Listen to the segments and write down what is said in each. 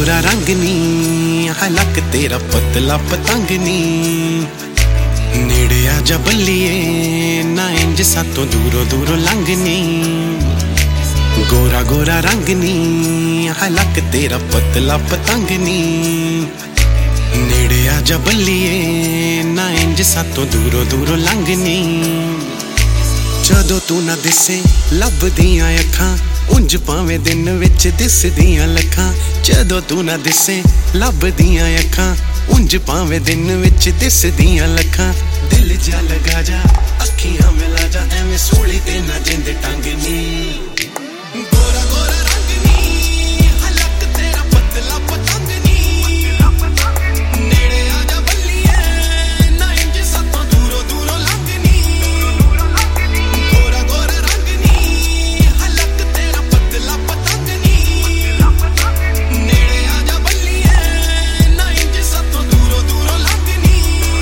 गोरा रंग नी हलक तेरा पतला पतंग नी नेड़े आजा बल्लिए ना इंज सातों दूरों दूरों लंघनी गोरा गोरा रंग नी हलक तेरा पतला पतंग नी नेड़े आजा बल्लिए ना इंज सातों दूरों दूरों लंघनी जदों तू ना दिसे लभदियां अखां उंज भावें दिन विच दिसदियां लखां जदों तू ना दिसे लभदियां अखां उंज भावें दिन विच दिसदियां लखां दिल जा लगा जा अखियां मिला जा एवें सूली ते ना जिंद टंगनी गोरा गोरा रंग नी हलक तेरा पतला पतंग नी नेड़े आजा बल्लिए ना इंज सातों दूरों दूरों लंघनी गोरा गोरा रंग नी हलक तेरा पतला पतंग नी नेड़े आजा बल्लिए ना इंज सातों दूरों दूरों लंघनी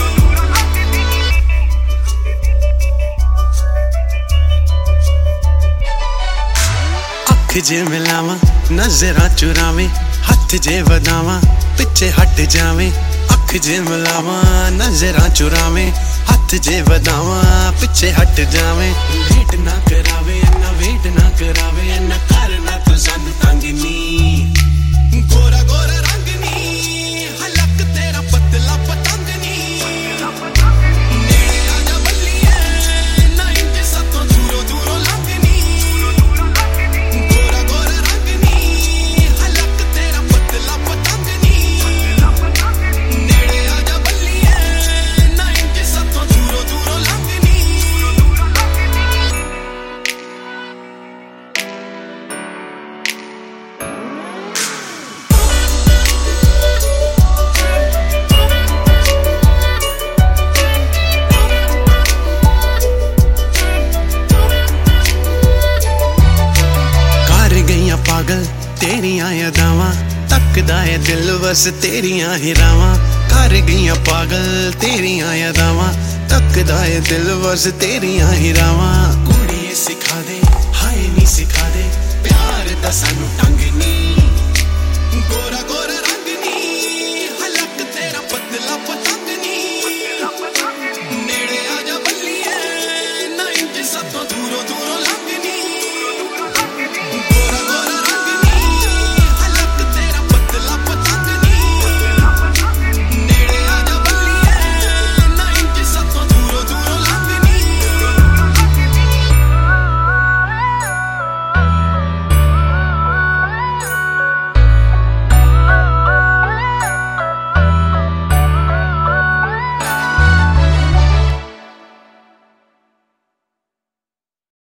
अख जे मिलावा नजरा चुरावे हथ जे वधावा पिछे हट जावे अख जे मिलावा नजरा चुरावे हथ जे वधावा पिछे हट जावे वेट ना करावे ना वेट ना करावे ना करना तू सन तंगनी गोरा गोरा रंग नी हलक तेरा पतला पतंग नी नेड़े आजा बल्लिए ना इंज सातों दूरों दूरों लंघनी गोरा गोरा रंग नी हलक तेरा पतला पतंग नी नेड़े आजा बल्लिए ना इंज सातों दूरों दूरों लंघनी कर गईयां पागल तेरियां अदावां तकदा है दिल बस तेरियां हिरावां कर गईयां पागल तेरियां अदावां तकदा है दिल बस तेरियां हिरावां कुड़िए सिखा दे हाय नी सिखा दे प्यार दा सानू टंग नी गोरा गोरा